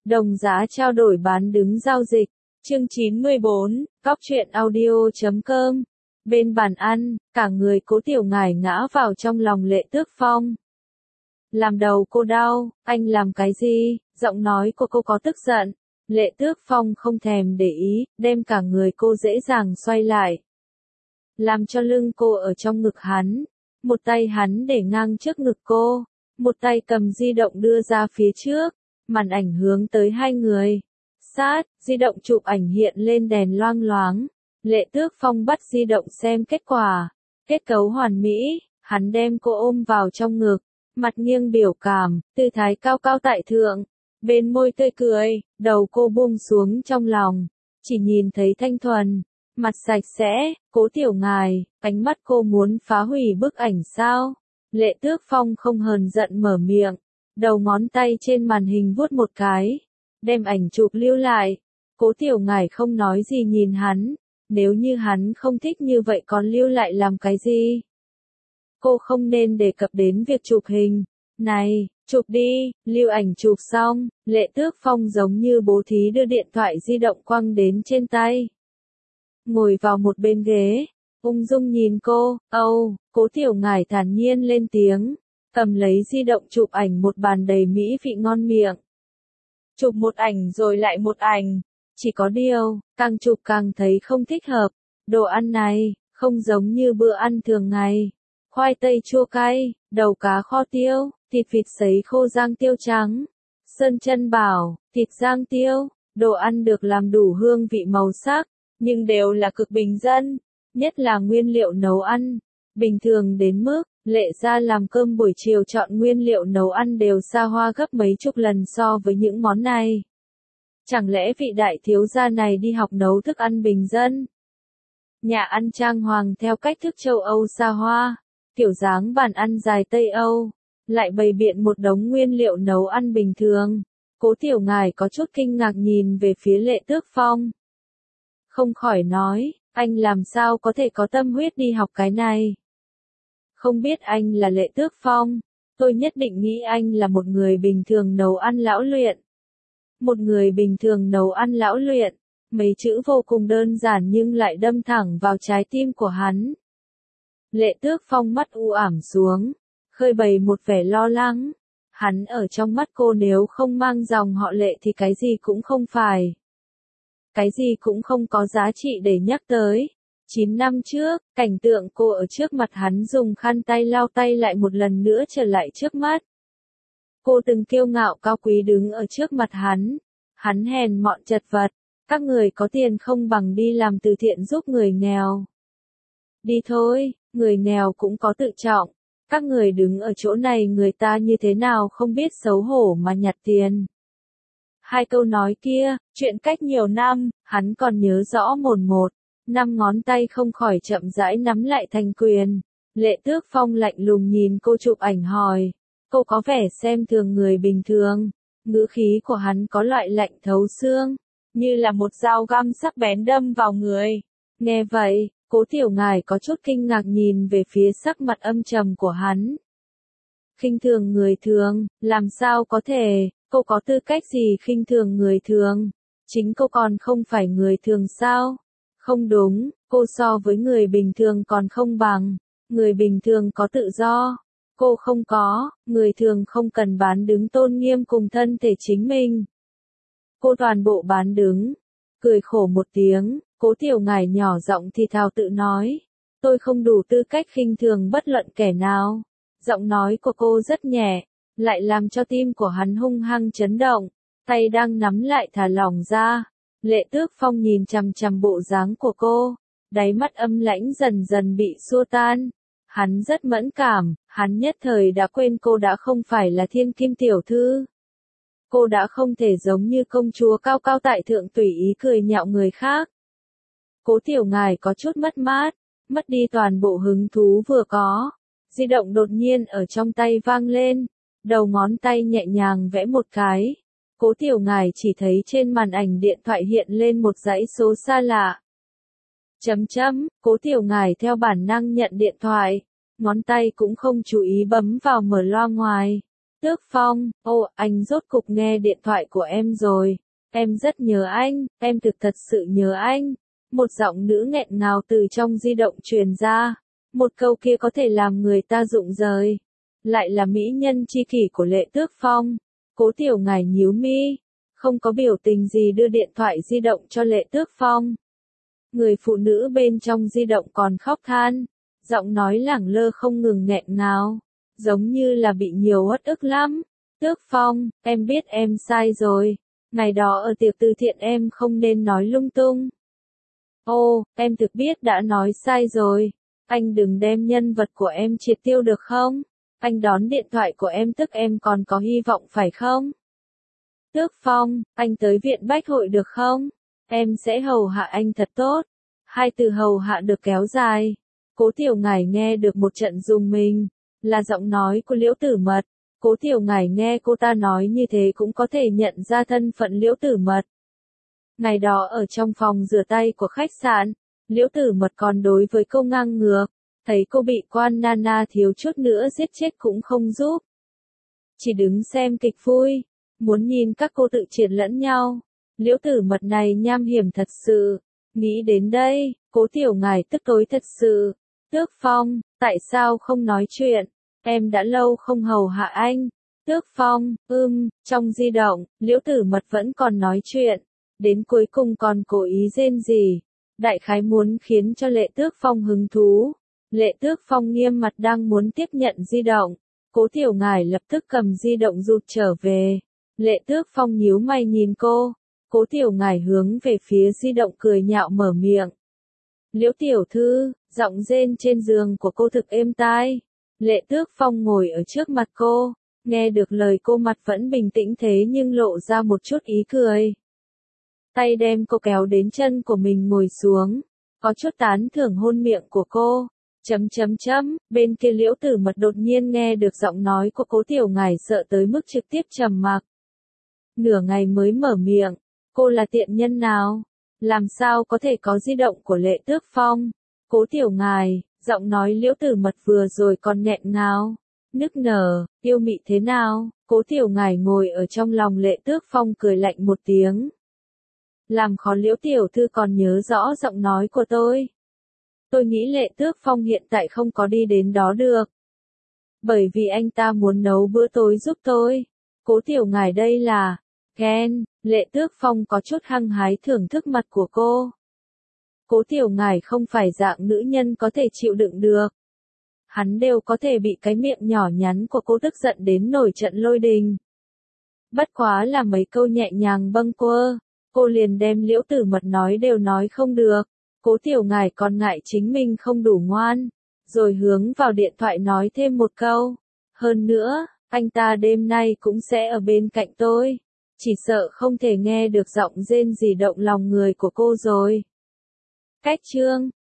Đồng giá trao đổi bán đứng giao dịch. Chương 94, Góc truyện audio.com. Bên bàn ăn, cả người Cố Tiểu Ngải ngã vào trong lòng Lệ Tước Phong. Làm đầu cô đau, anh làm cái gì? Giọng nói của cô có tức giận. Lệ Tước Phong không thèm để ý, đem cả người cô dễ dàng xoay lại. Làm cho lưng cô ở trong ngực hắn. Một tay hắn để ngang trước ngực cô. Một tay cầm di động đưa ra phía trước. Màn ảnh hướng tới hai người. Sát, di động chụp ảnh hiện lên đèn loang loáng. Lệ Tước Phong bắt di động xem kết quả. Kết cấu hoàn mỹ, hắn đem cô ôm vào trong ngực. Mặt nghiêng biểu cảm, tư thái cao cao tại thượng. Bên môi tươi cười, đầu cô buông xuống trong lòng. Chỉ nhìn thấy thanh thuần, mặt sạch sẽ, Cố Tiểu Ngải, ánh mắt cô muốn phá hủy bức ảnh sao? Lệ Tước Phong không hờn giận mở miệng. Đầu ngón tay trên màn hình vuốt một cái. Đem ảnh chụp lưu lại. Cố Tiểu Ngải không nói gì nhìn hắn. Nếu như hắn không thích như vậy còn lưu lại làm cái gì? Cô không nên đề cập đến việc chụp hình. Này, chụp đi, lưu ảnh chụp xong, Lệ Tước Phong giống như bố thí đưa điện thoại di động quăng đến trên tay. Ngồi vào một bên ghế, ung dung nhìn cô, Cố Tiểu Ngải thản nhiên lên tiếng, cầm lấy di động chụp ảnh một bàn đầy mỹ vị ngon miệng. Chụp một ảnh rồi lại một ảnh, chỉ có điều, càng chụp càng thấy không thích hợp, đồ ăn này, không giống như bữa ăn thường ngày. Khoai tây chua cay, đầu cá kho tiêu, thịt vịt sấy khô rang tiêu trắng, sơn chân bảo, thịt rang tiêu, đồ ăn được làm đủ hương vị màu sắc, nhưng đều là cực bình dân, nhất là nguyên liệu nấu ăn. Bình thường đến mức, Lệ gia làm cơm buổi chiều chọn nguyên liệu nấu ăn đều xa hoa gấp mấy chục lần so với những món này. Chẳng lẽ vị đại thiếu gia này đi học nấu thức ăn bình dân? Nhà ăn trang hoàng theo cách thức châu Âu xa hoa, kiểu dáng bàn ăn dài Tây Âu, lại bày biện một đống nguyên liệu nấu ăn bình thường. Cố Tiểu Ngải có chút kinh ngạc nhìn về phía Lệ Tước Phong. Không khỏi nói, anh làm sao có thể có tâm huyết đi học cái này? Không biết anh là Lệ Tước Phong, tôi nhất định nghĩ anh là một người bình thường nấu ăn lão luyện. Một người bình thường nấu ăn lão luyện, mấy chữ vô cùng đơn giản nhưng lại đâm thẳng vào trái tim của hắn. Lệ Tước Phong mắt u ảm xuống, khơi bày một vẻ lo lắng. Hắn ở trong mắt cô nếu không mang dòng họ Lệ thì cái gì cũng không phải. Cái gì cũng không có giá trị để nhắc tới. 9 năm trước, cảnh tượng cô ở trước mặt hắn dùng khăn tay lau tay lại một lần nữa trở lại trước mắt. Cô từng kiêu ngạo cao quý đứng ở trước mặt hắn. Hắn hèn mọn chật vật. Các người có tiền không bằng đi làm từ thiện giúp người nghèo. Đi thôi, người nghèo cũng có tự trọng. Các người đứng ở chỗ này người ta như thế nào không biết xấu hổ mà nhặt tiền. Hai câu nói kia, chuyện cách nhiều năm, hắn còn nhớ rõ mồn một. 5 ngón tay không khỏi chậm rãi nắm lại thành quyền. Lệ Tước Phong lạnh lùng nhìn cô chụp ảnh hỏi. Cô có vẻ xem thường người bình thường. Ngữ khí của hắn có loại lạnh thấu xương, như là một dao găm sắc bén đâm vào người. Nghe vậy, Cố Tiểu Ngải có chút kinh ngạc nhìn về phía sắc mặt âm trầm của hắn. Khinh thường người thường, làm sao có thể, cô có tư cách gì khinh thường người thường? Chính cô còn không phải người thường sao? Không đúng, cô so với người bình thường còn không bằng. Người bình thường có tự do. Cô không có, người thường không cần bán đứng tôn nghiêm cùng thân thể chính mình. Cô toàn bộ bán đứng. Cười khổ một tiếng, Cố Tiểu Ngải nhỏ giọng thì thào tự nói. Tôi không đủ tư cách khinh thường bất luận kẻ nào. Giọng nói của cô rất nhẹ, lại làm cho tim của hắn hung hăng chấn động. Tay đang nắm lại thả lỏng ra. Lệ Tước Phong nhìn chằm chằm bộ dáng của cô. Đáy mắt âm lãnh dần dần bị xua tan. Hắn rất mẫn cảm, hắn nhất thời đã quên cô đã không phải là thiên kim tiểu thư. Cô đã không thể giống như công chúa cao cao tại thượng tùy ý cười nhạo người khác. Cố Tiểu Ngải có chút mất mát, mất đi toàn bộ hứng thú vừa có. Di động đột nhiên ở trong tay vang lên, đầu ngón tay nhẹ nhàng vẽ một cái. Cố Tiểu Ngải chỉ thấy trên màn ảnh điện thoại hiện lên một dãy số xa lạ. Cố Tiểu Ngải theo bản năng nhận điện thoại, ngón tay cũng không chú ý bấm vào mở loa ngoài. Tước Phong, ô, anh rốt cục nghe điện thoại của em rồi. Em rất nhớ anh, em thực thật sự nhớ anh. Một giọng nữ nghẹn ngào từ trong di động truyền ra. Một câu kia có thể làm người ta rụng rời. Lại là mỹ nhân tri kỷ của Lệ Tước Phong. Cố Tiểu Ngải nhíu mi, không có biểu tình gì đưa điện thoại di động cho Lệ Tước Phong. Người phụ nữ bên trong di động còn khóc than, giọng nói lẳng lơ không ngừng nghẹn ngào, giống như là bị nhiều uất ức lắm. Tước Phong, em biết em sai rồi, ngày đó ở tiệc từ thiện em không nên nói lung tung. Ô, em thực biết đã nói sai rồi, anh đừng đem nhân vật của em triệt tiêu được không? Anh đón điện thoại của em tức em còn có hy vọng phải không? Tước Phong, anh tới viện bách hội được không? Em sẽ hầu hạ anh thật tốt. Hai từ hầu hạ được kéo dài. Cố Tiểu Ngải nghe được một trận rùng mình, là giọng nói của Liễu Tử Mật. Cố Tiểu Ngải nghe cô ta nói như thế cũng có thể nhận ra thân phận Liễu Tử Mật. Ngày đó ở trong phòng rửa tay của khách sạn, Liễu Tử Mật còn đối với cô ngang ngược, thấy cô bị quan Nana thiếu chút nữa giết chết cũng không giúp. Chỉ đứng xem kịch vui, muốn nhìn các cô tự triển lẫn nhau. Liễu Tử Mật này nham hiểm thật sự. Nghĩ đến đây, Cố Tiểu Ngải tức tối thật sự. Tước Phong, tại sao không nói chuyện? Em đã lâu không hầu hạ anh. Tước Phong, trong di động, Liễu Tử Mật vẫn còn nói chuyện. Đến cuối cùng còn cố ý rên rỉ. Đại khái muốn khiến cho Lệ Tước Phong hứng thú. Lệ Tước Phong nghiêm mặt đang muốn tiếp nhận di động. Cố Tiểu Ngải lập tức cầm di động rụt trở về. Lệ Tước Phong nhíu mày nhìn cô. Cố Tiểu Ngải hướng về phía di động cười nhạo mở miệng. Liễu tiểu thư, giọng rên trên giường của cô thực êm tai. Lệ Tước Phong ngồi ở trước mặt cô, nghe được lời cô mặt vẫn bình tĩnh thế nhưng lộ ra một chút ý cười. Tay đem cô kéo đến chân của mình ngồi xuống, có chút tán thưởng hôn miệng của cô. Bên kia Liễu Tử Mật đột nhiên nghe được giọng nói của Cố Tiểu Ngải sợ tới mức trực tiếp trầm mặc. Nửa ngày mới mở miệng, cô là tiện nhân nào? Làm sao có thể có di động của Lệ Tước Phong? Cố Tiểu Ngải, giọng nói Liễu Tử Mật vừa rồi còn nghẹn ngào, nức nở, yêu mị thế nào? Cố Tiểu Ngải ngồi ở trong lòng Lệ Tước Phong cười lạnh một tiếng. Làm khó Liễu tiểu thư còn nhớ rõ giọng nói của tôi. Tôi nghĩ Lệ Tước Phong hiện tại không có đi đến đó được. Bởi vì anh ta muốn nấu bữa tối giúp tôi. Cố Tiểu Ngải đây là ghen. Lệ Tước Phong có chút hăng hái thưởng thức mặt của cô. Cố Tiểu Ngải không phải dạng nữ nhân có thể chịu đựng được. Hắn đều có thể bị cái miệng nhỏ nhắn của cô tức giận đến nổi trận lôi đình. Bất quá là mấy câu nhẹ nhàng bâng quơ, cô liền đem Liễu Tử Mật nói đều nói không được. Cố Tiểu Ngải còn ngại chính mình không đủ ngoan, rồi hướng vào điện thoại nói thêm một câu. Hơn nữa, anh ta đêm nay cũng sẽ ở bên cạnh tôi. Chỉ sợ không thể nghe được giọng rên rỉ động lòng người của cô rồi. Cách chương